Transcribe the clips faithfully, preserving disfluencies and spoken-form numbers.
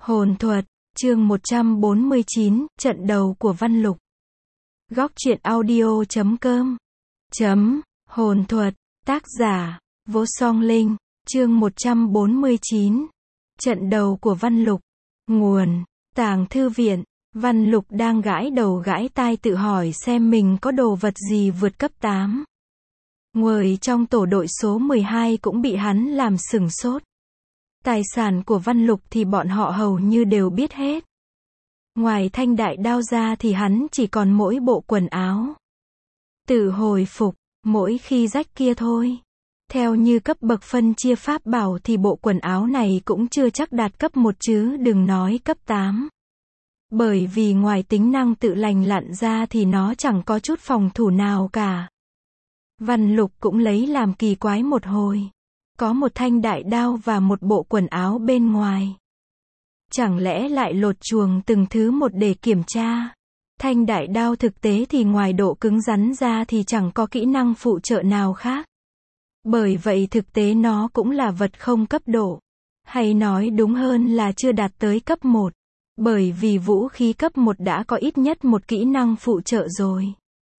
Hồn thuật, chương một trăm bốn mươi chín, trận đầu của Văn Lục. Góc truyện audio chấm com. Chấm, hồn thuật, tác giả, Vô Song Linh, chương một trăm bốn mươi chín. Trận đầu của Văn Lục. Nguồn, Tàng Thư Viện. Văn Lục đang gãi đầu gãi tai tự hỏi xem mình có đồ vật gì vượt cấp tám. Người trong tổ đội số mười hai cũng bị hắn làm sửng sốt. Tài sản của Văn Lục thì bọn họ hầu như đều biết hết. Ngoài thanh đại đao ra thì hắn chỉ còn mỗi bộ quần áo tự hồi phục, mỗi khi rách kia thôi. Theo như cấp bậc phân chia pháp bảo thì bộ quần áo này cũng chưa chắc đạt cấp một chứ đừng nói cấp tám. Bởi vì ngoài tính năng tự lành lặn ra thì nó chẳng có chút phòng thủ nào cả. Văn Lục cũng lấy làm kỳ quái một hồi. Có một thanh đại đao và một bộ quần áo bên ngoài. Chẳng lẽ lại lột chuồng từng thứ một để kiểm tra? Thanh đại đao thực tế thì ngoài độ cứng rắn ra thì chẳng có kỹ năng phụ trợ nào khác. Bởi vậy thực tế nó cũng là vật không cấp độ. Hay nói đúng hơn là chưa đạt tới cấp một. Bởi vì vũ khí cấp một đã có ít nhất một kỹ năng phụ trợ rồi.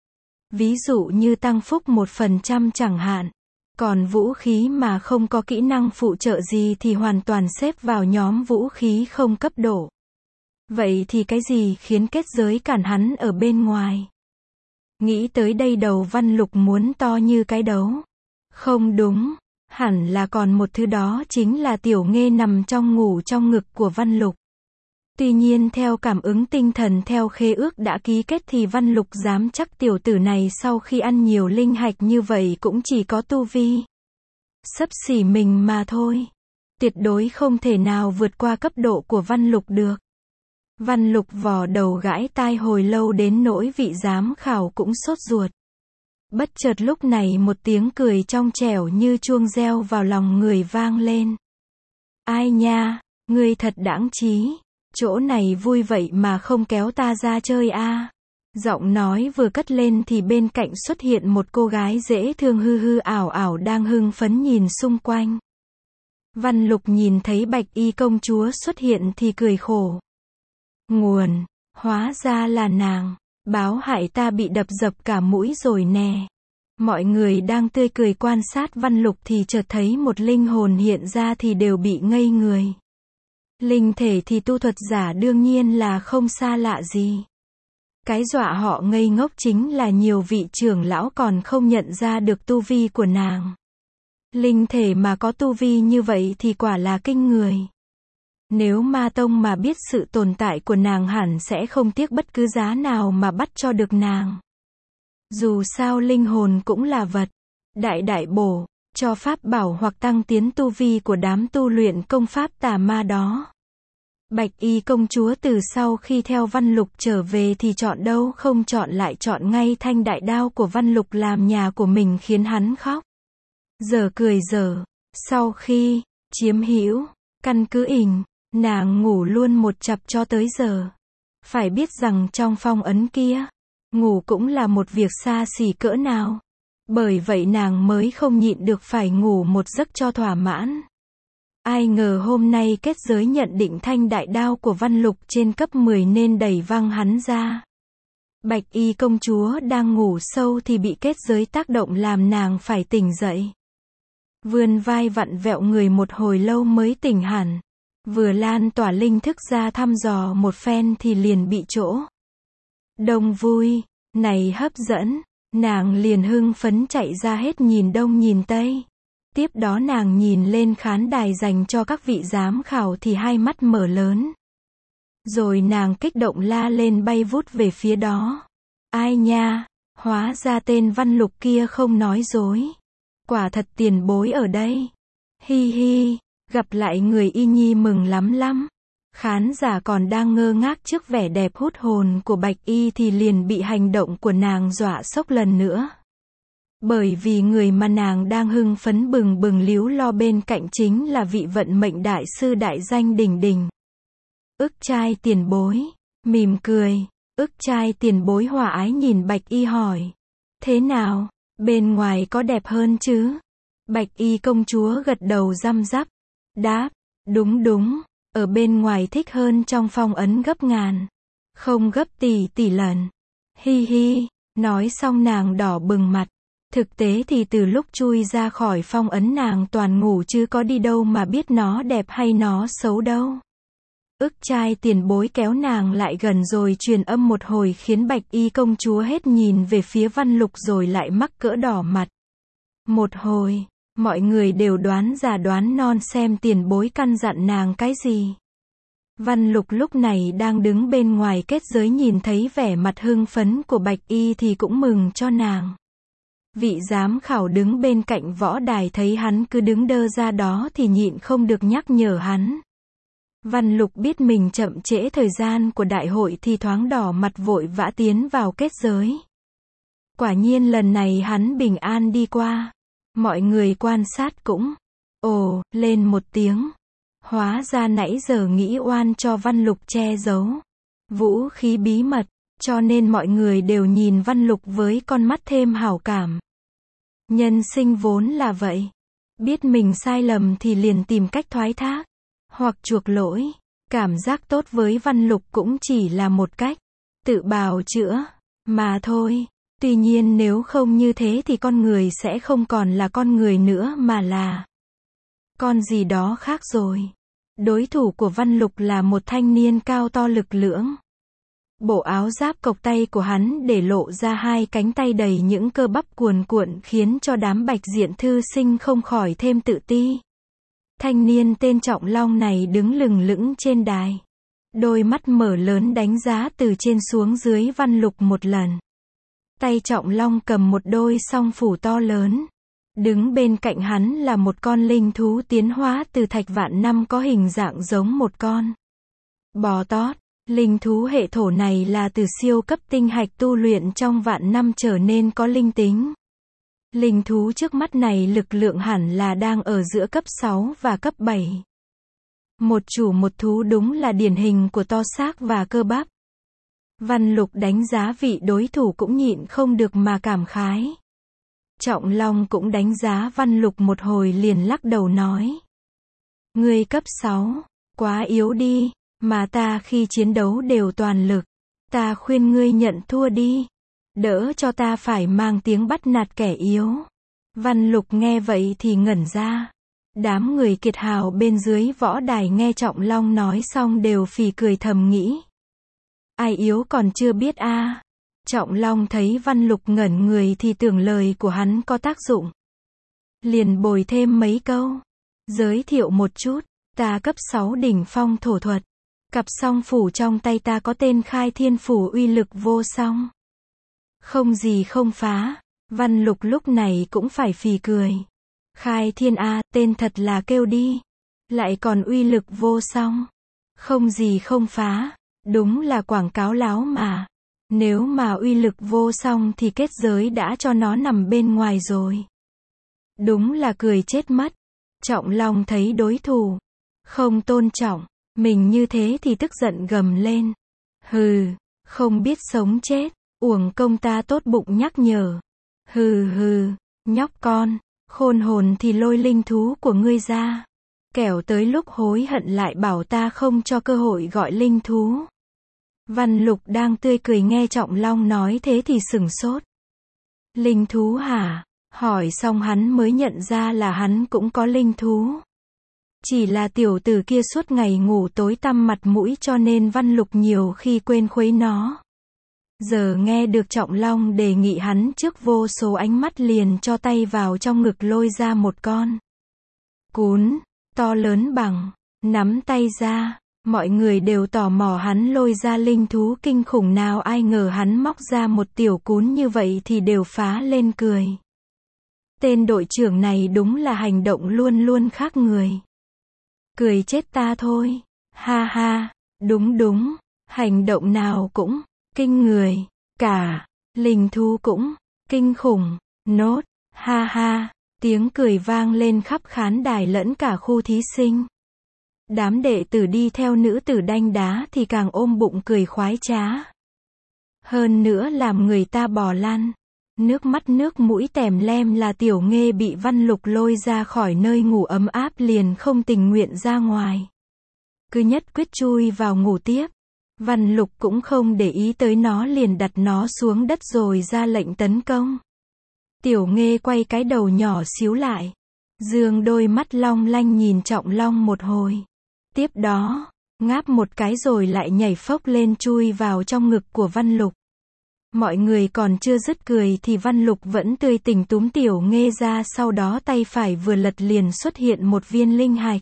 Ví dụ như tăng phúc một phần trăm chẳng hạn. Còn vũ khí mà không có kỹ năng phụ trợ gì thì hoàn toàn xếp vào nhóm vũ khí không cấp độ. Vậy thì cái gì khiến kết giới cản hắn ở bên ngoài? Nghĩ tới đây đầu Văn Lục muốn to như cái đấu. Không đúng, hẳn là còn một thứ đó chính là Tiểu Nghê nằm trong ngủ trong ngực của Văn Lục. Tuy nhiên theo cảm ứng tinh thần theo khế ước đã ký kết thì Văn Lục dám chắc tiểu tử này sau khi ăn nhiều linh hạch như vậy cũng chỉ có tu vi xấp xỉ mình mà thôi. Tuyệt đối không thể nào vượt qua cấp độ của Văn Lục được. Văn Lục vò đầu gãi tai hồi lâu đến nỗi vị giám khảo cũng sốt ruột. Bất chợt lúc này một tiếng cười trong trẻo như chuông reo vào lòng người vang lên. Ai nha, ngươi thật đãng trí. Chỗ này vui vậy mà không kéo ta ra chơi a? À. Giọng nói vừa cất lên thì bên cạnh xuất hiện một cô gái dễ thương hư hư ảo ảo đang hưng phấn nhìn xung quanh. Văn Lục nhìn thấy Bạch Y công chúa xuất hiện thì cười khổ. Nguồn, hóa ra là nàng, báo hại ta bị đập dập cả mũi rồi nè. Mọi người đang tươi cười quan sát Văn Lục thì chợt thấy một linh hồn hiện ra thì đều bị ngây người. Linh thể thì tu thuật giả đương nhiên là không xa lạ gì. Cái dọa họ ngây ngốc chính là nhiều vị trưởng lão còn không nhận ra được tu vi của nàng. Linh thể mà có tu vi như vậy thì quả là kinh người. Nếu Ma Tông mà biết sự tồn tại của nàng hẳn sẽ không tiếc bất cứ giá nào mà bắt cho được nàng. Dù sao linh hồn cũng là vật đại đại bổ, cho pháp bảo hoặc tăng tiến tu vi của đám tu luyện công pháp tà ma đó. Bạch Y công chúa từ sau khi theo Văn Lục trở về thì chọn đâu không chọn lại chọn ngay thanh đại đao của Văn Lục làm nhà của mình khiến hắn khóc. Giờ cười giờ, sau khi chiếm hữu, căn cứ ình, nàng ngủ luôn một chập cho tới giờ. Phải biết rằng trong phong ấn kia, ngủ cũng là một việc xa xỉ cỡ nào. Bởi vậy nàng mới không nhịn được phải ngủ một giấc cho thỏa mãn. Ai ngờ hôm nay kết giới nhận định thanh đại đao của Văn Lục trên cấp mười nên đẩy văng hắn ra. Bạch Y công chúa đang ngủ sâu thì bị kết giới tác động làm nàng phải tỉnh dậy. Vươn vai vặn vẹo người một hồi lâu mới tỉnh hẳn. Vừa lan tỏa linh thức ra thăm dò một phen thì liền bị chỗ đông vui này hấp dẫn. Nàng liền hưng phấn chạy ra hết nhìn đông nhìn tây. Tiếp đó nàng nhìn lên khán đài dành cho các vị giám khảo thì hai mắt mở lớn. Rồi nàng kích động la lên bay vút về phía đó. Ai nha, hóa ra tên Văn Lục kia không nói dối. Quả thật tiền bối ở đây. Hi hi, gặp lại người y nhi mừng lắm lắm. Khán giả còn đang ngơ ngác trước vẻ đẹp hút hồn của Bạch Y thì liền bị hành động của nàng dọa sốc lần nữa. Bởi vì người mà nàng đang hưng phấn bừng bừng líu lo bên cạnh chính là vị vận mệnh đại sư đại danh Đình Đình. Ức trai tiền bối, mỉm cười, ức trai tiền bối hòa ái nhìn Bạch Y hỏi. Thế nào, bên ngoài có đẹp hơn chứ? Bạch Y công chúa gật đầu răm rắp, đáp, đúng đúng. ở bên ngoài thích hơn trong phong ấn gấp ngàn, không gấp tỷ tỷ lần. Hi hi, nói xong nàng đỏ bừng mặt. Thực tế thì từ lúc chui ra khỏi phong ấn nàng toàn ngủ chứ có đi đâu mà biết nó đẹp hay nó xấu đâu. Ức trai tiền bối kéo nàng lại gần rồi truyền âm một hồi khiến Bạch Y công chúa hết nhìn về phía Văn Lục rồi lại mắc cỡ đỏ mặt. Một hồi, mọi người đều đoán già đoán non xem tiền bối căn dặn nàng cái gì. Văn Lục lúc này đang đứng bên ngoài kết giới nhìn thấy vẻ mặt hưng phấn của Bạch Y thì cũng mừng cho nàng. Vị giám khảo đứng bên cạnh võ đài thấy hắn cứ đứng đơ ra đó thì nhịn không được nhắc nhở hắn. Văn Lục biết mình chậm trễ thời gian của đại hội thì thoáng đỏ mặt vội vã tiến vào kết giới. Quả nhiên lần này hắn bình an đi qua. Mọi người quan sát cũng ồ lên một tiếng. Hóa ra nãy giờ nghĩ oan cho Văn Lục che giấu vũ khí bí mật, cho nên mọi người đều nhìn Văn Lục với con mắt thêm hảo cảm. Nhân sinh vốn là vậy. Biết mình sai lầm thì liền tìm cách thoái thác, hoặc chuộc lỗi. Cảm giác tốt với Văn Lục cũng chỉ là một cách tự bào chữa mà thôi. Tuy nhiên nếu không như thế thì con người sẽ không còn là con người nữa mà là con gì đó khác rồi. Đối thủ của Văn Lục là một thanh niên cao to lực lưỡng. Bộ áo giáp cộc tay của hắn để lộ ra hai cánh tay đầy những cơ bắp cuồn cuộn khiến cho đám Bạch Diện thư sinh không khỏi thêm tự ti. Thanh niên tên Trọng Long này đứng lừng lững trên đài. Đôi mắt mở lớn đánh giá từ trên xuống dưới Văn Lục một lần. Tay Trọng Long cầm một đôi song phủ to lớn. Đứng bên cạnh hắn là một con linh thú tiến hóa từ thạch vạn năm có hình dạng giống một con bò tót. Linh thú hệ thổ này là từ siêu cấp tinh hạch tu luyện trong vạn năm trở nên có linh tính. Linh thú trước mắt này lực lượng hẳn là đang ở giữa cấp sáu và cấp bảy. Một chủ một thú đúng là điển hình của to xác và cơ bắp. Văn Lục đánh giá vị đối thủ cũng nhịn không được mà cảm khái. Trọng Long cũng đánh giá Văn Lục một hồi liền lắc đầu nói. Ngươi cấp sáu, quá yếu đi, mà ta khi chiến đấu đều toàn lực. Ta khuyên ngươi nhận thua đi. Đỡ cho ta phải mang tiếng bắt nạt kẻ yếu. Văn Lục nghe vậy thì ngẩn ra. Đám người kiệt hào bên dưới võ đài nghe Trọng Long nói xong đều phì cười thầm nghĩ. Ai yếu còn chưa biết a. À. Trọng Long thấy Văn Lục ngẩn người thì tưởng lời của hắn có tác dụng. Liền bồi thêm mấy câu. Giới thiệu một chút, ta cấp sáu đỉnh phong thổ thuật. Cặp song phủ trong tay ta có tên Khai Thiên Phủ uy lực vô song. Không gì không phá. Văn Lục lúc này cũng phải phì cười. Khai Thiên A, tên thật là kêu đi. Lại còn uy lực vô song. Không gì không phá. Đúng là quảng cáo láo mà. Nếu mà uy lực vô song thì kết giới đã cho nó nằm bên ngoài rồi. Đúng là cười chết mất. Trọng Long thấy đối thủ không tôn trọng mình như thế thì tức giận gầm lên. Hừ, không biết sống chết, uổng công ta tốt bụng nhắc nhở. Hừ hừ, nhóc con, khôn hồn thì lôi linh thú của ngươi ra. Kẻo tới lúc hối hận lại bảo ta không cho cơ hội gọi linh thú. Văn Lục đang tươi cười nghe Trọng Long nói thế thì sửng sốt. Linh thú hả? Hỏi xong hắn mới nhận ra là hắn cũng có linh thú. Chỉ là tiểu tử kia suốt ngày ngủ tối tăm mặt mũi cho nên Văn Lục nhiều khi quên khuấy nó. Giờ nghe được Trọng Long đề nghị hắn trước vô số ánh mắt liền cho tay vào trong ngực lôi ra một con cún, to lớn bằng nắm tay ra. Mọi người đều tò mò hắn lôi ra linh thú kinh khủng nào, ai ngờ hắn móc ra một tiểu cún như vậy thì đều phá lên cười. Tên đội trưởng này đúng là hành động luôn luôn khác người. Cười chết ta thôi. Ha ha, đúng đúng, hành động nào cũng kinh người, cả linh thú cũng kinh khủng, nốt, ha ha, tiếng cười vang lên khắp khán đài lẫn cả khu thí sinh. Đám đệ tử đi theo nữ tử đanh đá thì càng ôm bụng cười khoái trá. Hơn nữa làm người ta bò lăn. Nước mắt nước mũi tèm lem là Tiểu Nghê bị Văn Lục lôi ra khỏi nơi ngủ ấm áp liền không tình nguyện ra ngoài. cứ nhất quyết chui vào ngủ tiếp. Văn Lục cũng không để ý tới nó, liền đặt nó xuống đất rồi ra lệnh tấn công. Tiểu Nghê quay cái đầu nhỏ xíu lại, dương đôi mắt long lanh nhìn Trọng Long một hồi. Tiếp đó, ngáp một cái rồi lại nhảy phốc lên chui vào trong ngực của Văn Lục. Mọi người còn chưa dứt cười thì Văn Lục vẫn tươi tỉnh túm Tiểu Nghê ra, sau đó tay phải vừa lật liền xuất hiện một viên linh hạch.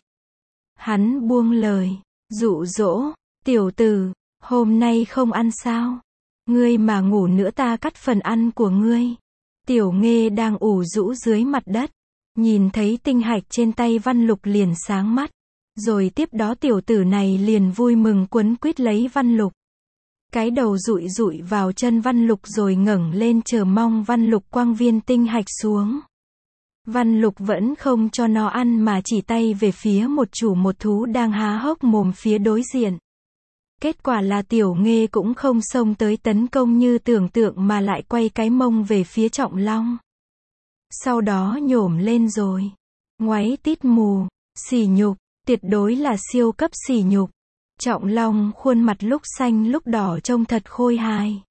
Hắn buông lời, dụ dỗ, tiểu tử, hôm nay không ăn sao? Ngươi mà ngủ nữa ta cắt phần ăn của ngươi. Tiểu Nghê đang ủ rũ dưới mặt đất, nhìn thấy tinh hạch trên tay Văn Lục liền sáng mắt. Rồi tiếp đó tiểu tử này liền vui mừng quấn quýt lấy Văn Lục. Cái đầu dụi dụi vào chân Văn Lục rồi ngẩng lên chờ mong Văn Lục quăng viên tinh hạch xuống. Văn Lục vẫn không cho nó ăn mà chỉ tay về phía một chủ một thú đang há hốc mồm phía đối diện. Kết quả là Tiểu Nghê cũng không xông tới tấn công như tưởng tượng mà lại quay cái mông về phía Trọng Long. Sau đó nhổm lên rồi ngoáy tít mù, sỉ nhục, tuyệt đối là siêu cấp sỉ nhục. Trọng Long khuôn mặt lúc xanh lúc đỏ trông thật khôi hài.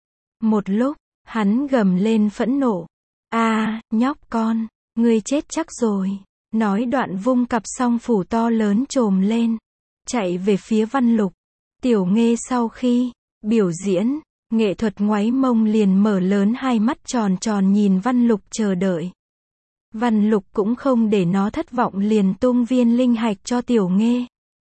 Một lúc, hắn gầm lên phẫn nộ. A, à, nhóc con, ngươi chết chắc rồi. Nói đoạn vung cặp song phủ to lớn trồm lên, chạy về phía Văn Lục. Tiểu Nghê sau khi biểu diễn nghệ thuật ngoáy mông liền mở lớn hai mắt tròn tròn nhìn Văn Lục chờ đợi. Văn Lục cũng không để nó thất vọng liền tung viên linh hạch cho Tiểu Nghê.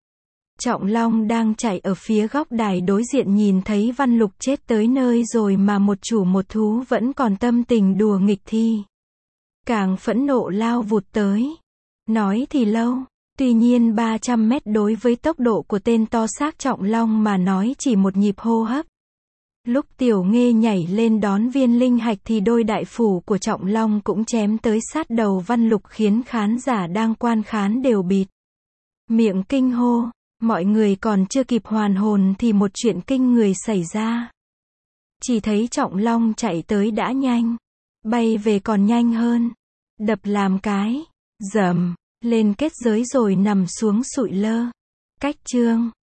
Trọng Long đang chạy ở phía góc đài đối diện nhìn thấy Văn Lục chết tới nơi rồi mà một chủ một thú vẫn còn tâm tình đùa nghịch thi. Càng phẫn nộ lao vụt tới. Nói thì lâu, tuy nhiên ba trăm mét đối với tốc độ của tên to xác Trọng Long mà nói chỉ một nhịp hô hấp. Lúc Tiểu Nghê nhảy lên đón viên linh hạch thì đôi đại phủ của Trọng Long cũng chém tới sát đầu Văn Lục khiến khán giả đang quan khán đều bịt miệng kinh hô. Mọi người còn chưa kịp hoàn hồn thì một chuyện kinh người xảy ra. Chỉ thấy Trọng Long chạy tới đã nhanh, bay về còn nhanh hơn, đập làm cái, dầm, lên kết giới rồi nằm xuống sụi lơ. Cách chương